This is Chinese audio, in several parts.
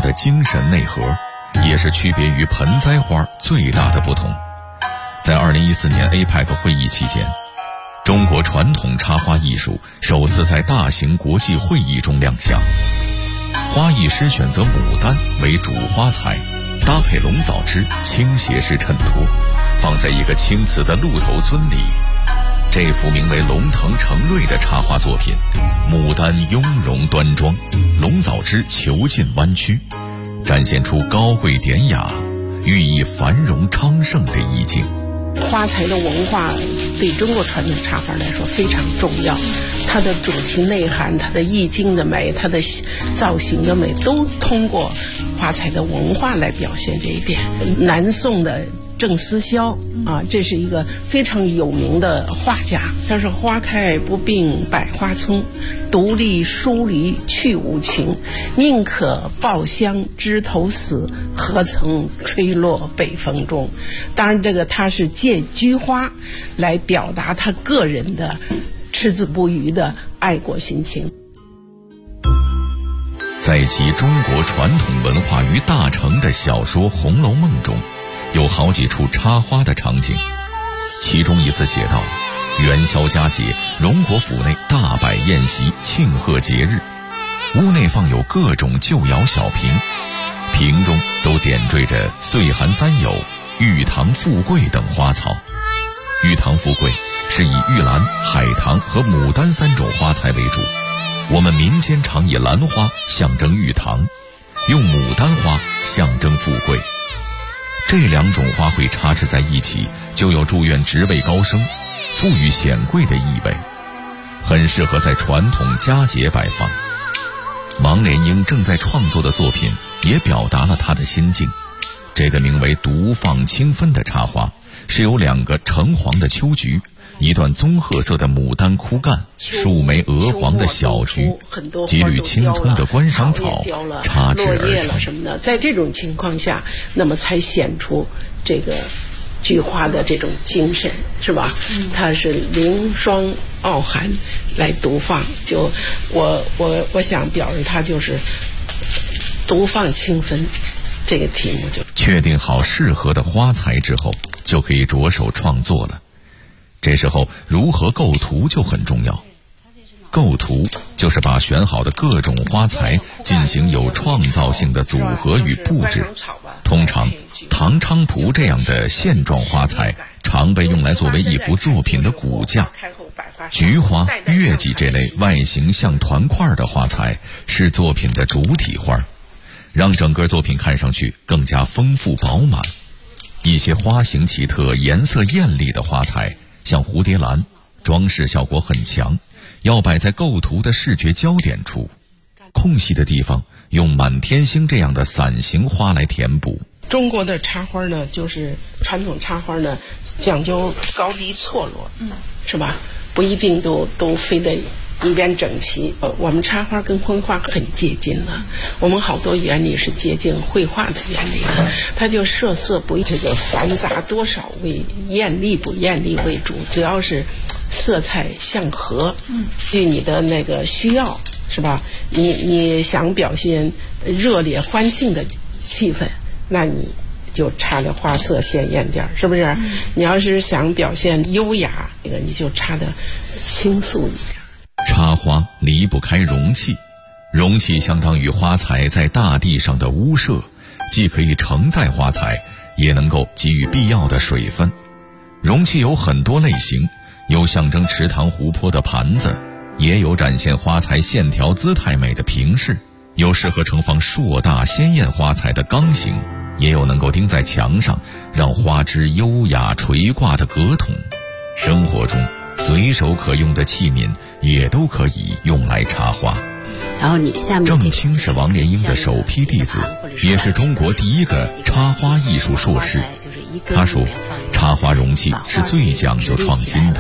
的精神内核，也是区别于盆栽花最大的不同。在2014年 APEC 会议期间，中国传统插花艺术首次在大型国际会议中亮相。花艺师选择牡丹为主花材，搭配龙藻枝倾斜式衬托，放在一个青瓷的鹿头尊里。这幅名为龙腾成瑞的插花作品，牡丹雍容端庄，龙藻枝遒劲弯曲，展现出高贵典雅、寓意繁荣昌盛的意境。 花材的文化对中国传统插花来说非常重要，它的主题内涵、它的意境的美、它的造型的美，都通过花材的文化来表现这一点。南宋的郑思肖这是一个非常有名的画家，他说：“花开不并百花丛，独立疏离去无情。宁可抱香枝头死，何曾吹落北风中。”当然，这个他是借菊花来表达他个人的只字不渝的爱国心情。 在其中国传统文化于大成的小说《红楼梦》中，有好几处插花的场景。其中一次写道：元宵佳节，荣国府内大摆宴席，庆贺节日。屋内放有各种旧窑小瓶，瓶中都点缀着岁寒三友、玉堂富贵等花草。玉堂富贵是以玉兰、海棠和牡丹3种花材为主，我们民间常以兰花象征玉堂，用牡丹花象征富贵。这2种花卉插置在一起，就有祝愿职位高升、富裕显贵的意味，很适合在传统佳节摆放。王莲英正在创作的作品也表达了他的心境。这个名为独放清芬的插花，是由2个橙黄的秋菊、一段棕褐色的牡丹枯干、数枚鹅黄的小菊、几缕青葱的观赏草插制而成什么的。在这种情况下，那么才显出这个菊花的这种精神，是吧？它是凌霜傲寒来独放，就我想表示它就是独放清芬。这个题目就确定好适合的花材之后，就可以着手创作了。这时候如何构图就很重要。构图就是把选好的各种花材进行有创造性的组合与布置。通常唐菖蒲这样的线状花材常被用来作为一幅作品的骨架。菊花、月季这类外形像团块的花材是作品的主体花，让整个作品看上去更加丰富饱满。一些花型奇特、颜色艳丽的花材，像蝴蝶兰，装饰效果很强，要摆在构图的视觉焦点处。空隙的地方用满天星这样的伞形花来填补。 中国的插花呢，就是传统插花呢，讲究高低错落，是吧？不一定都非得一边整齐。我们插花跟绘画很接近了，我们好多原理是接近绘画的原理了。它就色不这个繁杂多少为艳丽不艳丽为主，只要是色彩相合，对你的那个需要，是吧？你想表现热烈欢庆的气氛，那你就插的花色鲜艳点，是不是？你要是想表现优雅，这个你就插的清素一点。 插花离不开容器，容器相当于花材在大地上的屋舍，既可以承载花材，也能够给予必要的水分。容器有很多类型，有象征池塘湖泊的盘子，也有展现花材线条姿态美的瓶饰，有适合盛放硕大鲜艳花材的缸形，也有能够钉在墙上让花枝优雅垂挂的格筒。生活中随手可用的器皿也都可以用来插花。 然后你下面郑清是王莲英的首批弟子，也是中国第一个插花艺术硕士。他说，插花容器是最讲究创新的。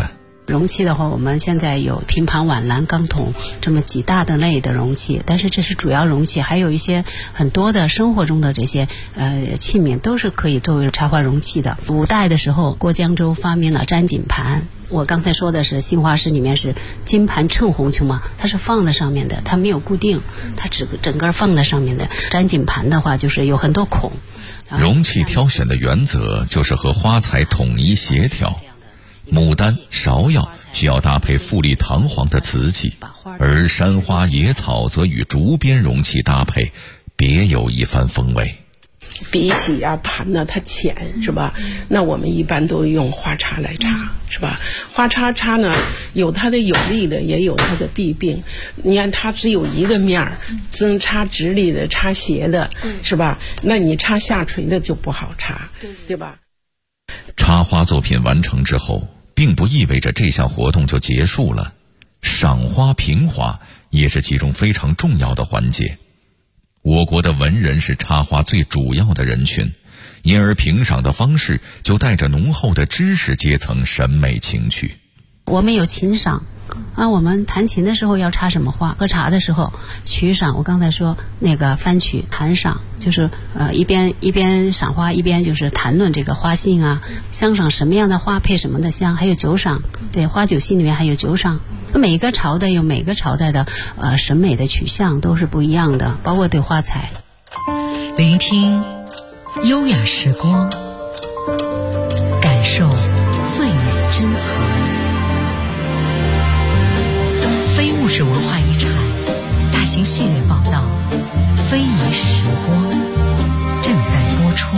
容器的话，我们现在有平盘、碗、篮、钢、桶这么几大的类的容器，但是这是主要容器，还有一些很多的生活中的这些器皿都是可以作为插花容器的。古代的时候，过江州发明了粘锦盘。我刚才说的是杏花石里面是金盘衬红球嘛，它是放在上面的，它没有固定，它整个放在上面的。粘锦盘的话就是有很多孔。 容器挑选的原则就是和花材统一协调。牡丹、芍药需要搭配富丽堂皇的瓷器，而山花、野草则与竹编容器搭配，别有一番风味。 比起盘呢它浅是吧，那我们一般都用花插来插是吧。花插呢有它的有利的，也有它的弊病。你看它只有一个面儿，只能插直立的，插斜的是吧，那你插下垂的就不好插，对吧。 插花作品完成之后，并不意味着这项活动就结束了，赏花评花也是其中非常重要的环节。我国的文人是插花最主要的人群，因而评赏的方式就带着浓厚的知识阶层审美情趣。 我们有琴赏我们弹琴的时候要插什么花，喝茶的时候曲赏，我刚才说那个番曲弹赏，就是一边赏花一边就是谈论这个花性香赏什么样的花配什么的香，还有酒赏，对，花酒戏里面还有酒赏。每个朝代有每个朝代的审美的取向都是不一样的，包括对花材。 聆听优雅时光，感受最美珍藏。非物质文化遗产大型系列报道《非遗时光》正在播出。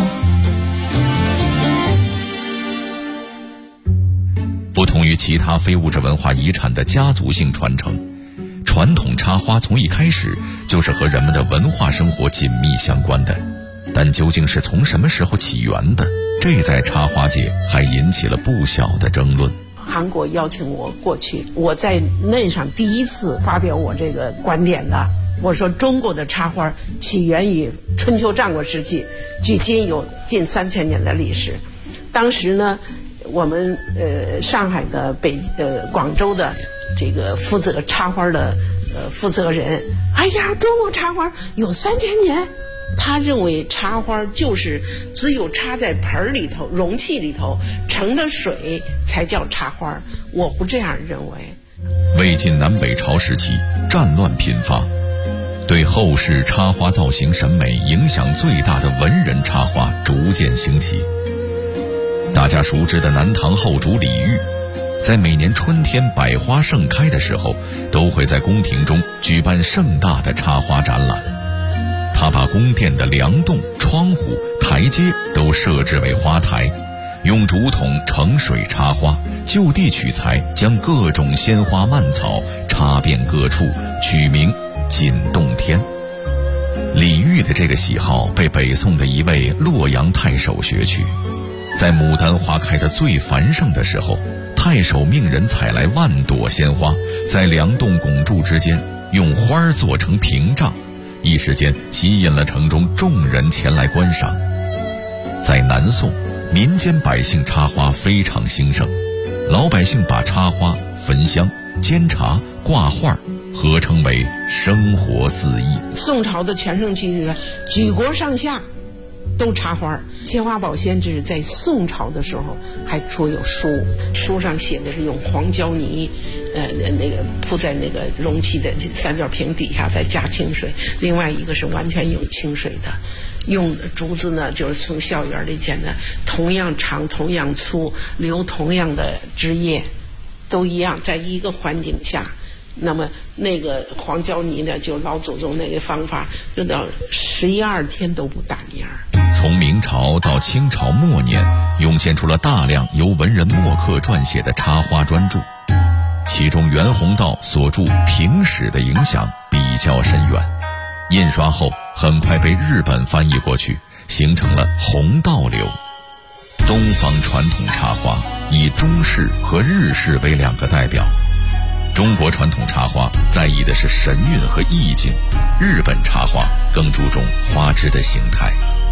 不同于其他非物质文化遗产的家族性传承，传统插花从一开始就是和人们的文化生活紧密相关的。但究竟是从什么时候起源的，这在插花界还引起了不小的争论。 韩国邀请我过去，我在那上第一次发表我这个观点的。我说中国的插花起源于春秋战国时期，距今有近3000年的历史。当时呢，我们上海的广州的这个负责插花的负责人，哎呀，中国插花有3000年。他认为插花就是只有插在盆里头、容器里头盛着水才叫插花，我不这样认为。 魏晋南北朝时期战乱频发，对后世插花造型审美影响最大的文人插花逐渐兴起。大家熟知的南唐后主李煜，在每年春天百花盛开的时候，都会在宫廷中举办盛大的插花展览。他把宫殿的梁栋、窗户、台阶都设置为花台，用竹筒盛水插花，就地取材，将各种鲜花蔓草插遍各处，取名锦洞天。李煜的这个喜好被北宋的一位洛阳太守学去，在牡丹花开的最繁盛的时候，太守命人采来万朵鲜花，在梁栋拱柱之间用花做成屏障，一时间吸引了城中众人前来观赏。在南宋，民间百姓插花非常兴盛，老百姓把插花、焚香、煎茶、挂画合称为生活四艺。 宋朝的全盛期是举国上下都插花。千花宝仙这是在宋朝的时候还出有书，书上写的是用黄胶泥那个铺在那个容器的三角瓶底下，再加清水。另外一个是完全用清水的，用竹子呢就是从校园里捡的，同样长同样粗，留同样的枝叶，都一样，在一个环境下。那么那个黄胶泥呢，就老祖宗那个方法，就到11、12天都不打蔫儿。 从明朝到清朝末年，涌现出了大量由文人墨客撰写的插花专著，其中袁宏道所著《评史》的影响比较深远，印刷后很快被日本翻译过去，形成了弘道流。东方传统插花以中式和日式为两个代表，中国传统插花在意的是神韵和意境，日本插花更注重花枝的形态。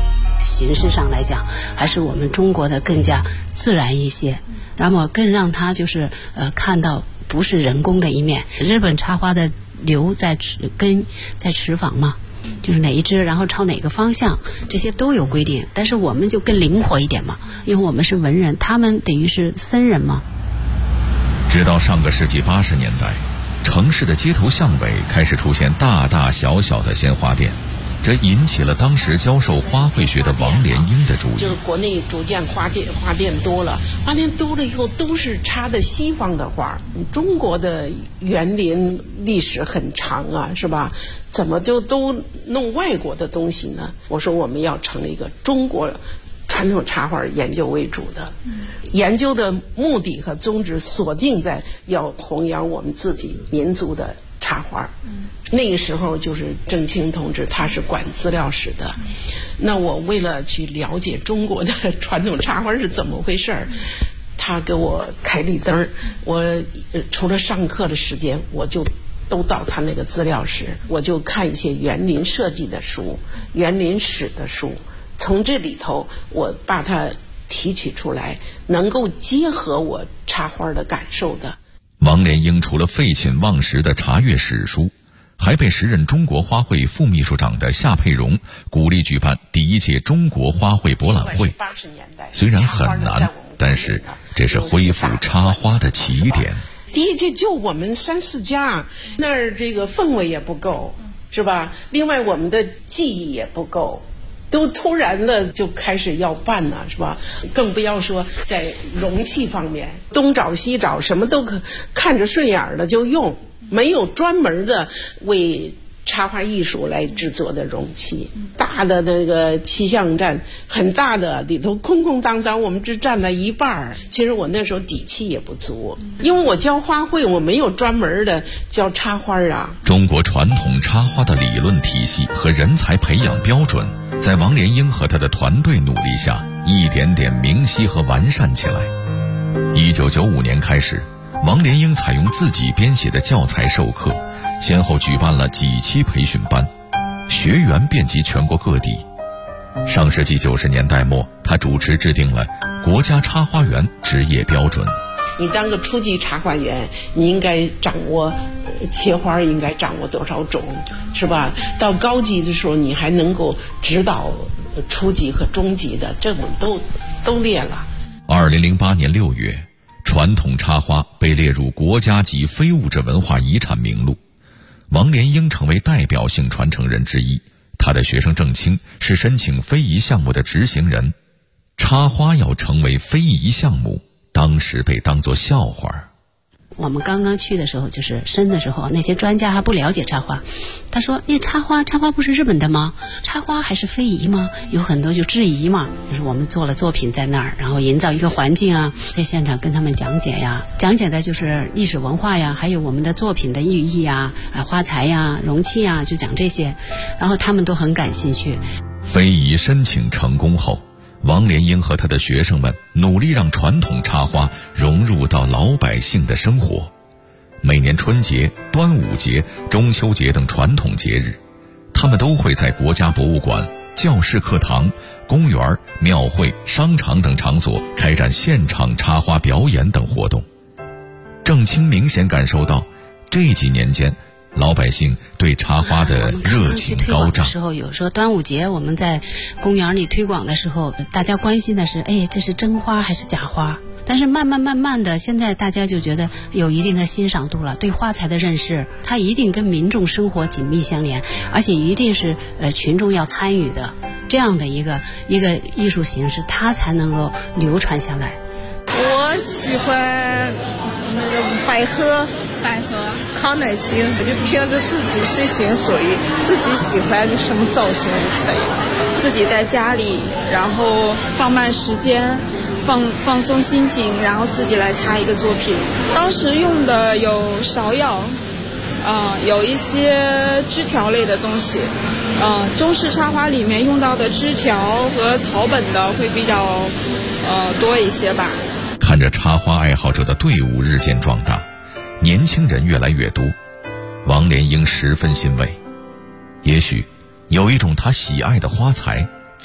形式上来讲，还是我们中国的更加自然一些，那么更让他就是看到不是人工的一面。日本插花的留在池坊嘛，就是哪一支，然后朝哪个方向，这些都有规定。但是我们就更灵活一点嘛，因为我们是文人，他们等于是僧人嘛。 直到上个世纪80年代，城市的街头巷尾开始出现大大小小的鲜花店，这引起了当时教授花卉学的王莲英的注意。 就是国内逐渐花店多了，花店多了以后都是插的西方的花。中国的园林历史很长啊，是吧？怎么就都弄外国的东西呢？我说我们要成立一个中国传统插花研究为主的，研究的目的和宗旨锁定在要弘扬我们自己民族的插花。那个时候就是郑清同志他是管资料室的，那我为了去了解中国的传统插花是怎么回事，他给我开绿灯，我除了上课的时间我就都到他那个资料室，我就看一些园林设计的书、园林史的书，从这里头我把它提取出来，能够结合我插花的感受的。 王莲英除了废寝忘食的查阅史书，还被时任中国花卉副秘书长的夏佩荣鼓励举办第1届中国花卉博览会。虽然很难，但是这是恢复插花的起点。 第1届就我们3、4家，那儿这个氛围也不够，是吧？另外我们的技艺也不够，都突然的就开始要办了，是吧？更不要说在容器方面，东找西找，什么都看着顺眼的就用，没有专门的为插花艺术来制作的容器。大的那个气象站很大的，里头空空荡荡，我们只占了一半。其实我那时候底气也不足，因为我教花卉，我没有专门的教插花啊。 中国传统插花的理论体系和人才培养标准，在王莲英和他的团队努力下，一点点明晰和完善起来。1995年开始，王莲英采用自己编写的教材授课，先后举办了几期培训班，学员遍及全国各地。上世纪90年代末，他主持制定了国家插花园职业标准。 你当个初级插花园，你应该掌握切花应该掌握多少种，是吧？到高级的时候，你还能够指导初级和中级的，这我们都列了。 2008年6月，传统插花被列入国家级非物质文化遗产名录。王莲英成为代表性传承人之一，他的学生郑清是申请非遗项目的执行人。插花要成为非遗项目，当时被当作笑话。 我们刚刚去的时候，就是申的时候，那些专家还不了解插花。他说：“插花不是日本的吗？插花还是非遗吗？”有很多就质疑嘛。就是我们做了作品在那儿，然后营造一个环境啊，在现场跟他们讲解呀，讲解的就是历史文化呀，还有我们的作品的寓意啊，花材呀、容器呀，就讲这些，然后他们都很感兴趣。 非遗申请成功后，王莲英和他的学生们努力让传统插花融入到老百姓的生活。每年春节、端午节、中秋节等传统节日，他们都会在国家博物馆、教室课堂、公园、庙会、商场等场所开展现场插花表演等活动。郑清明显感受到这几年间老百姓对插花的热情高涨。 时候有时候端午节我们在公园里推广的时候，大家关心的是，这是真花还是假花？但是慢慢的，现在大家就觉得有一定的欣赏度了，对花材的认识，它一定跟民众生活紧密相连，而且一定是群众要参与的这样的一个艺术形式，它才能够流传下来。 我喜欢那个百合康乃馨，我就凭着自己随心所欲，自己喜欢什么造型就可以， 自己在家里，然后放慢时间，放松心情，然后自己来插一个作品。当时用的有芍药，有一些枝条类的东西，中式插花里面用到的枝条和草本的会比较多一些吧。 看着插花爱好者的队伍日渐壮大，年轻人越来越多，王莲英十分欣慰。也许有一种他喜爱的花材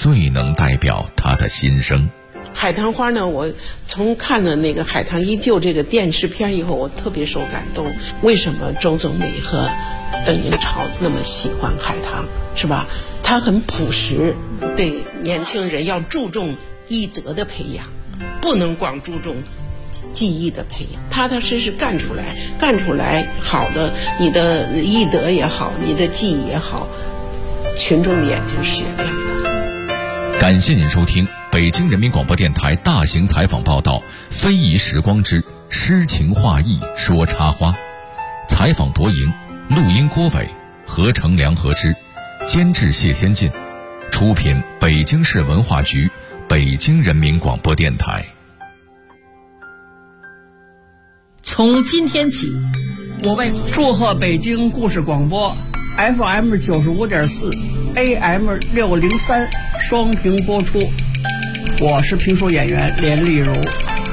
最能代表他的心声。 海棠花呢，我从看了那个《海棠依旧》这个电视片以后，我特别受感动。为什么周总理和邓颖超那么喜欢海棠，是吧？他很朴实，对年轻人要注重艺德的培养，不能光注重技艺的培养，踏踏实实干出来好的，你的艺德也好，你的技艺也好，群众的眼睛是雪亮的。 感谢您收听北京人民广播电台大型采访报道《非遗时光之诗情画意说插花》，采访夺莹，录音郭伟，合成梁和之，监制谢先进，出品北京市文化局、北京人民广播电台。 从今天起，我为祝贺北京故事广播 FM 95.4 AM 603双屏播出。我是评书演员连丽如。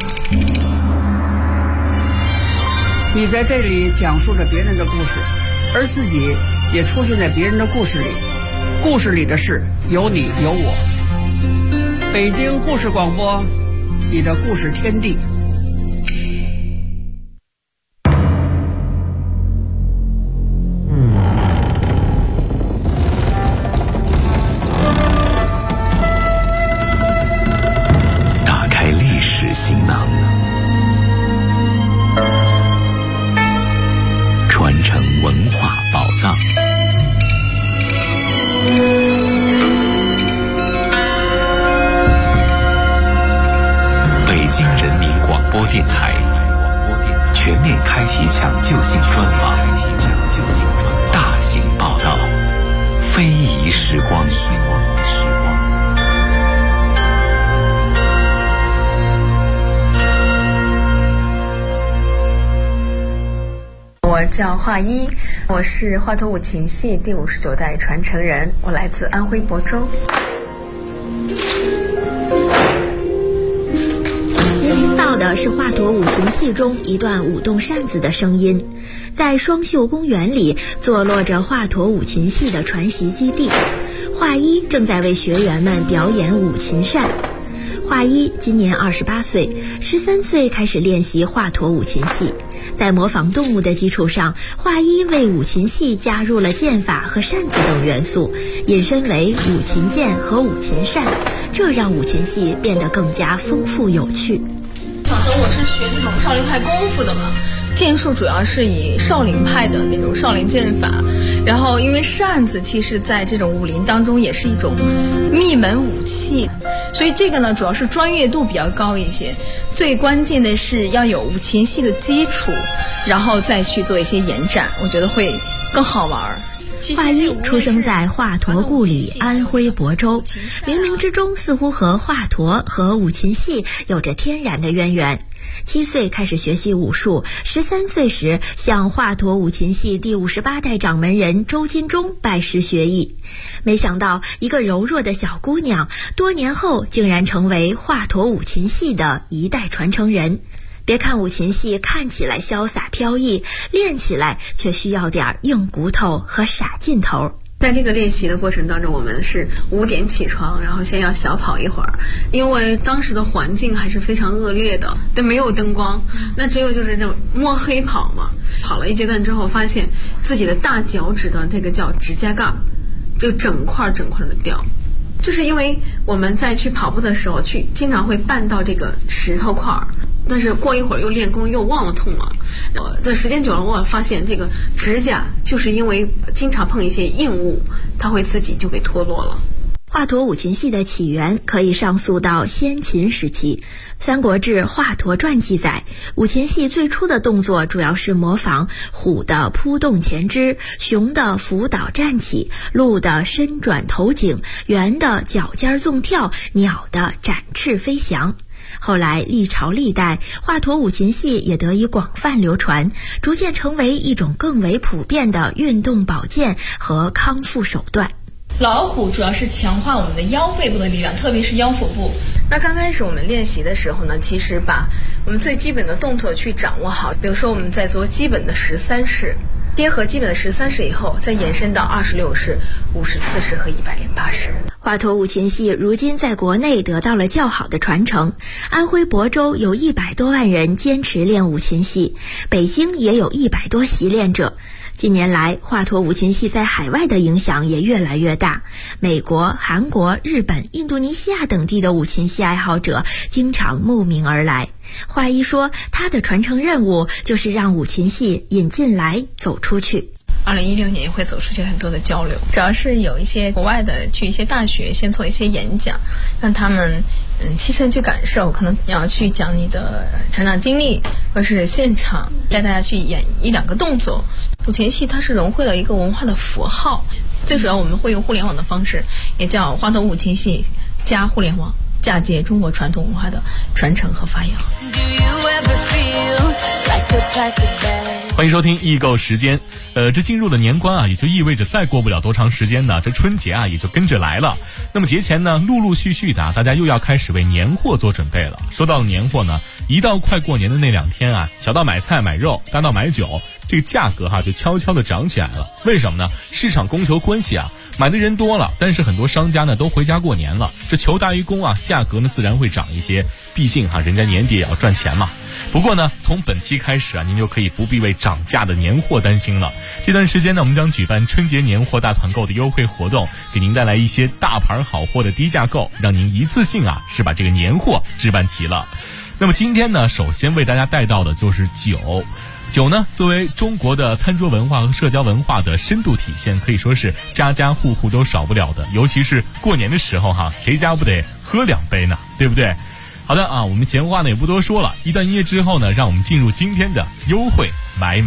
你在这里讲述着别人的故事，而自己也出现在别人的故事里，故事里的事有你有我。北京故事广播，你的故事天地。 行囊，传承文化宝藏。北京人民广播电台全面开启抢救性专访，大型报道，非遗时光。 我叫华一，我是华佗五禽戏第59代传承人，我来自安徽亳州。 您听到的是华佗五禽戏中一段舞动扇子的声音。在双秀公园里坐落着华佗五禽戏的传习基地，华一正在为学员们表演五禽扇。华一今年28岁，13岁开始练习华佗五禽戏。在模仿动物的基础上，华一为五禽戏加入了剑法和扇子等元素，引申为五禽剑和五禽扇，这让五禽戏变得更加丰富有趣。 小时候我是学那种少林派功夫的嘛，剑术主要是以少林派的那种少林剑法，然后因为扇子其实在这种武林当中也是一种秘门武器，所以这个呢主要是专业度比较高一些，最关键的是要有五禽戏的基础，然后再去做一些延展，我觉得会更好玩。 华一出生在华佗故里安徽亳州，冥冥之中似乎和华佗和五禽戏有着天然的渊源。7岁开始学习武术，13岁时向华佗五禽戏第58代掌门人周金忠拜师学艺。没想到一个柔弱的小姑娘，多年后竟然成为华佗五禽戏的一代传承人。别看五禽戏看起来潇洒飘逸，练起来却需要点硬骨头和傻劲头。 在这个练习的过程当中，我们是5点起床，然后先要小跑一会儿，因为当时的环境还是非常恶劣的，但没有灯光，那只有就是这种摸黑跑嘛。跑了一阶段之后，发现自己的大脚趾的这个叫指甲盖就整块的掉，就是因为我们在去跑步的时候经常会绊到这个石头块儿，但是过一会儿又练功又忘了痛了。在时间久了，我发现这个指甲就是因为经常碰一些硬物，它会自己就给脱落了。 华佗五禽戏的起源可以上溯到先秦时期。《三国志·华佗传》记载，五禽戏最初的动作主要是模仿虎的扑动前肢，熊的伏倒站起，鹿的伸转头颈，猿的脚尖纵跳，鸟的展翅飞翔。后来历朝历代，华佗五禽戏也得以广泛流传，逐渐成为一种更为普遍的运动保健和康复手段。 老虎主要是强化我们的腰背部的力量，特别是腰腹部。 那刚开始我们练习的时候呢，其实把我们最基本的动作去掌握好，比如说我们在做基本的13式，结合基本的13式以后，再延伸到26式、54式和108式。 华佗五禽戏如今在国内得到了较好的传承，安徽亳州有100多万人坚持练五禽戏，北京也有100多习练者。近年来，华佗五禽戏在海外的影响也越来越大，美国、韩国、日本、印度尼西亚等地的五禽戏爱好者经常慕名而来。华一说，他的传承任务就是让五禽戏引进来走出去。 2016年会走出去很多的交流，主要是有一些国外的去一些大学先做一些演讲，让他们亲身去感受，可能你要去讲你的成长经历，或是现场带大家去演1-2个动作。五禽戏它是融汇了一个文化的符号，最主要我们会用互联网的方式，也叫华佗五禽戏加互联网，嫁接中国传统文化的传承和发扬。 欢迎收听易购时间。这进入了年关啊，也就意味着再过不了多长时间呢，这春节啊也就跟着来了。那么节前呢，陆陆续续的大家又要开始为年货做准备了。说到了年货呢，一到快过年的那2天啊，小到买菜买肉，大到买酒，这个价格就悄悄的涨起来了。为什么呢？市场供求关系啊，买的人多了，但是很多商家呢都回家过年了，这求大于供啊，价格呢自然会涨一些，毕竟人家年底也要赚钱嘛。不过呢，从本期开始啊，您就可以不必为涨价的年货担心了。这段时间呢，我们将举办春节年货大团购的优惠活动，给您带来一些大牌好货的低价购，让您一次性是把这个年货置办齐了。那么今天呢，首先为大家带到的就是酒。酒呢，作为中国的餐桌文化和社交文化的深度体现，可以说是家家户户都少不了的。尤其是过年的时候谁家不得喝2杯呢？对不对？好的我们闲话呢也不多说了，一段音乐之后呢，让我们进入今天的优惠买。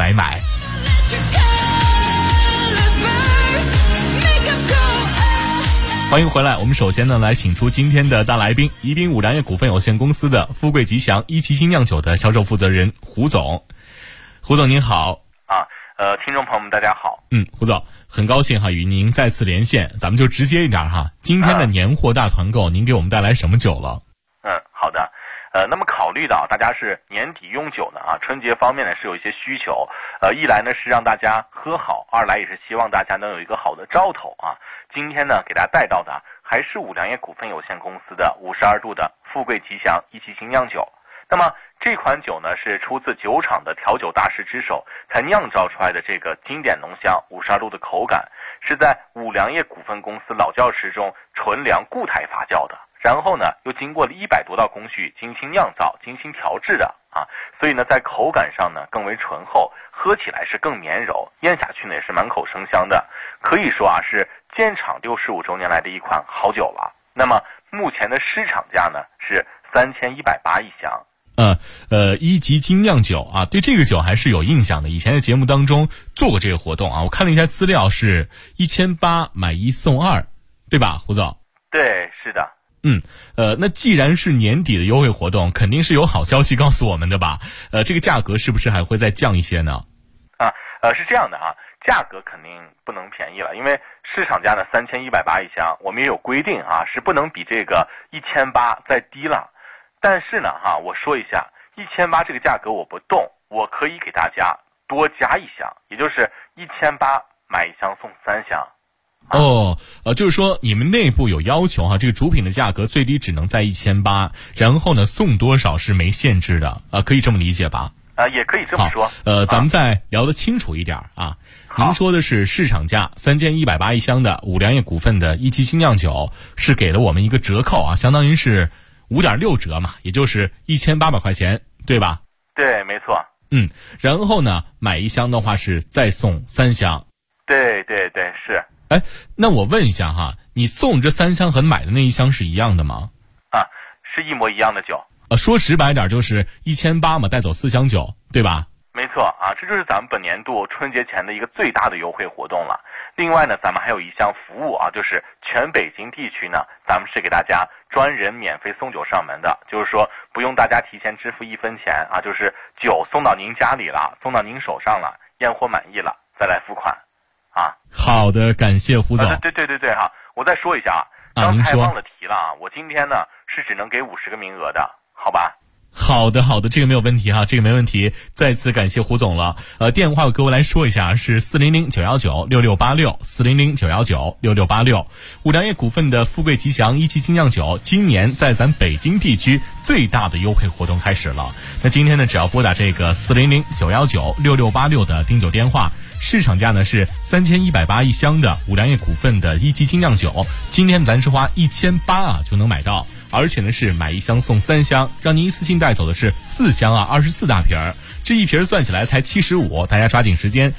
欢迎回来，我们首先呢来请出今天的大来宾，宜宾五粮液股份有限公司的富贵吉祥一七星酿酒的销售负责人胡总。胡总您好。 听众朋友们大家好。 胡总，很高兴与您再次连线，咱们就直接一点今天的年货大团购，您给我们带来什么酒了？ 好的。那么考虑到大家是年底用酒呢春节方面呢是有一些需求，一来呢是让大家喝好，二来也是希望大家能有一个好的兆头今天呢给大家带到的还是五粮液股份有限公司的52度的富贵吉祥一七星酿酒。那么这款酒呢是出自酒厂的调酒大师之手才酿造出来的，这个经典浓香52度的口感是在五粮液股份公司老窖池中纯粮固态发酵的，然后呢又经过了100多道工序精心酿造精心调制的所以呢在口感上呢更为醇厚，喝起来是更绵柔，咽下去呢也是满口生香的，可以说是建厂65周年来的一款好酒了。那么目前的市场价呢是3180一箱。 一级精酿酒对这个酒还是有印象的，以前的节目当中做过这个活动我看了一下资料，是1800买1送2，对吧，胡总？ 对，是的。 那既然是年底的优惠活动，肯定是有好消息告诉我们的吧？这个价格是不是还会再降一些呢？ 是这样的价格肯定不能便宜了，因为市场价呢3180一箱，我们也有规定是不能比这个1800再低了。但是呢我说一下，1800这个价格我不动，我可以给大家多加1箱，也就是1800买1箱送3箱。 就是说你们内部有要求这个主品的价格最低只能在1800，然后呢送多少是没限制的可以这么理解吧？ 也可以这么说。 咱们再聊得清楚一点您说的是市场价3180一箱的五粮液股份的一七星酿酒，是给了我们一个折扣相当于是5.6折嘛，也就是1800块钱，对吧？ 对，没错。 然后呢买1箱的话是再送3箱。 对，是。 那我问一下你送这3箱和买的那1箱是一样的吗？ 是一模一样的酒。 说直白点就是1800嘛，带走4箱酒，对吧？ 没错这就是咱们本年度春节前的一个最大的优惠活动了。另外呢，咱们还有一项服务就是全北京地区呢，咱们是给大家专人免费送酒上门的，就是说不用大家提前支付1分钱就是酒送到您家里了，送到您手上了，验货满意了再来付款好的，感谢胡总。 对我再说一下刚才忘了提了我今天呢是只能给50个名额的，好吧？ 好的，这个没有问题哈，这个没问题。再次感谢胡总了。电话我各位来说一下，是400-919-6686，400-919-6686。五粮液股份的富贵吉祥一期精酿酒，今年在咱北京地区最大的优惠活动开始了。那今天呢，只要拨打这个400-919-6686的订酒电话，市场价呢是3180一箱的五粮液股份的一期精酿酒，今天咱是花1800就能买到。而且呢是买1箱送3箱，让您一次性带走的是4箱24大瓶儿，这一瓶算起来才75，大家抓紧时间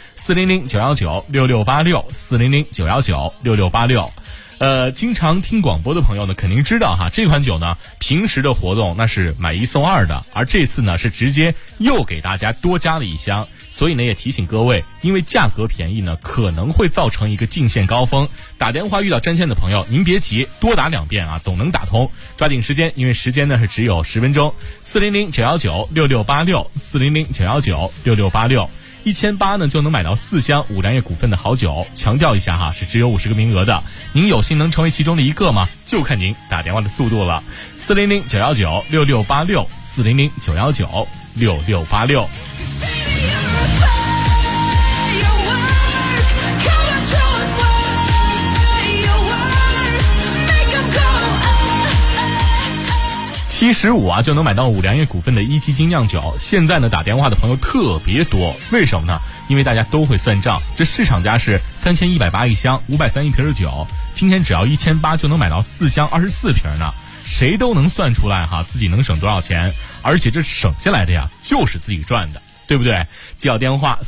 ，400-919-6686，400-919-6686。经常听广播的朋友呢，肯定知道哈，这款酒呢，平时的活动那是买1送2的，而这次呢是直接又给大家多加了1箱，所以呢也提醒各位，因为价格便宜呢，可能会造成一个进线高峰。打电话遇到占线的朋友，您别急，多打2遍啊，总能打通。抓紧时间，因为时间呢是只有10分钟。400-919-6686，400-919-6686。1800呢就能买到4箱五粮液股份的好酒，强调一下哈，是只有50个名额的。您有幸能成为其中的一个吗？就看您打电话的速度了。400-919-6686，400-919-6686。75就能买到五粮液股份的一期精酿酒。现在呢打电话的朋友特别多，为什么呢？因为大家都会算账，这市场价是3180一箱，530一瓶的酒，今天只要1800就能买到4箱24瓶呢。谁都能算出来哈，自己能省多少钱，而且这省下来的呀就是自己赚的，对不对？记好电话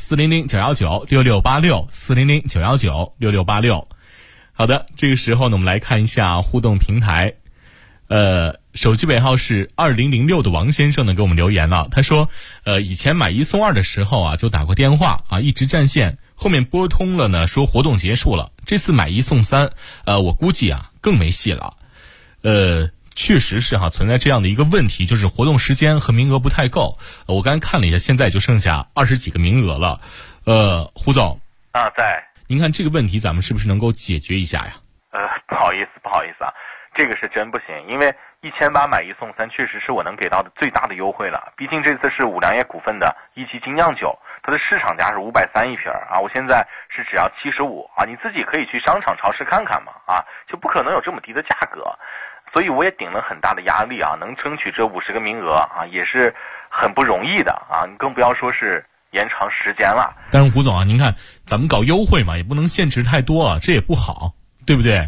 400-919-6686，400-919-6686。好的，这个时候呢我们来看一下互动平台。手机尾号是2006的王先生呢给我们留言了，他说以前买1送2的时候啊就打过电话啊，一直占线，后面拨通了呢说活动结束了，这次买1送3，我估计啊更没戏了。确实是哈，存在这样的一个问题，就是活动时间和名额不太够。我刚才看了一下，现在就剩下20几个名额了。胡总啊，在您看这个问题咱们是不是能够解决一下呀？ 不好意思啊，这个是真不行，因为1800买1送3确实是我能给到的最大的优惠了。毕竟这次是五粮液股份的一期精酿酒，它的市场价是530一瓶啊，我现在是只要75啊，你自己可以去商场超市看看嘛啊，就不可能有这么低的价格。所以我也顶了很大的压力啊，能争取这50个名额啊，也是很不容易的啊，你更不要说是延长时间了。 但是胡总啊，您看咱们搞优惠嘛，也不能限制太多啊，这也不好，对不对？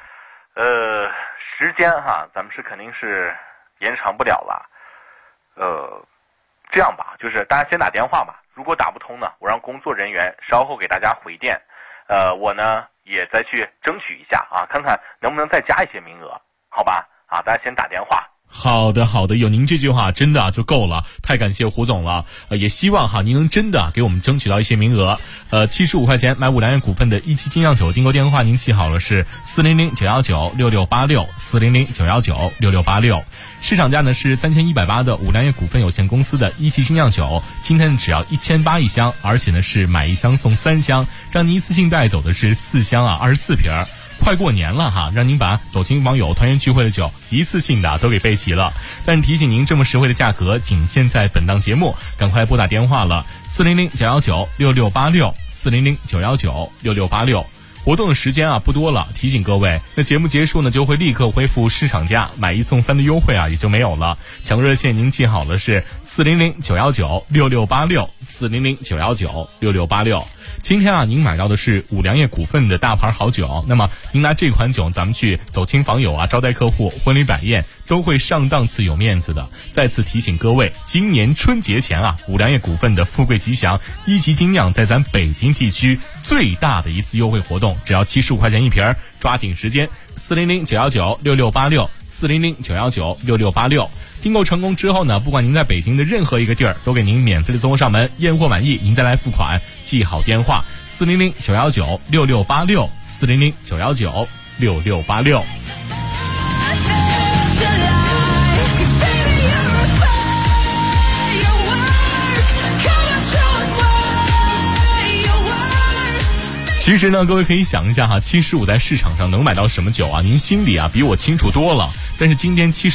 时间哈，咱们是肯定是延长不了了。这样吧，就是大家先打电话吧，如果打不通呢，我让工作人员稍后给大家回电。我呢也再去争取一下啊，看看能不能再加一些名额，好吧？啊，大家先打电话。 好的，有您这句话真的就够了，太感谢胡总了。也希望哈您能真的给我们争取到一些名额。75块钱买五粮液股份的一期精酿酒，订购电话您记好了，是400-919-6686，400-919-6686。市场价呢是3180的五粮液股份有限公司的一期精酿酒，今天只要1800一箱，而且呢是买1箱送3箱，让您一次性带走的是4箱24瓶。快过年了哈，让您把走亲网友团圆聚会的酒一次性的都给备齐了。但是提醒您，这么实惠的价格仅限在本档节目，赶快拨打电话了，400-919-6686，400-919-6686。活动的时间啊不多了，提醒各位，那节目结束呢就会立刻恢复市场价，买1送3的优惠啊也就没有了。抢热线您记好了，是400-919-6686，400-919-6686。今天啊您买到的是五粮液股份的大牌好酒，那么您拿这款酒咱们去走亲访友啊，招待客户，婚礼摆宴都会上档次有面子的。再次提醒各位，今年春节前啊，五粮液股份的富贵吉祥一级精酿在咱北京地区最大的一次优惠活动，只要75块钱一瓶，抓紧时间，400-919-6686，400-919-6686。订购成功之后呢，不管您在北京的任何一个地儿，都给您免费的送货上门，验货满意您再来付款。记好电话，400-919-6686，400-919-6686。其实呢，各位可以想一下哈，75在市场上能买到什么酒啊？您心里啊比我清楚多了。但是今天75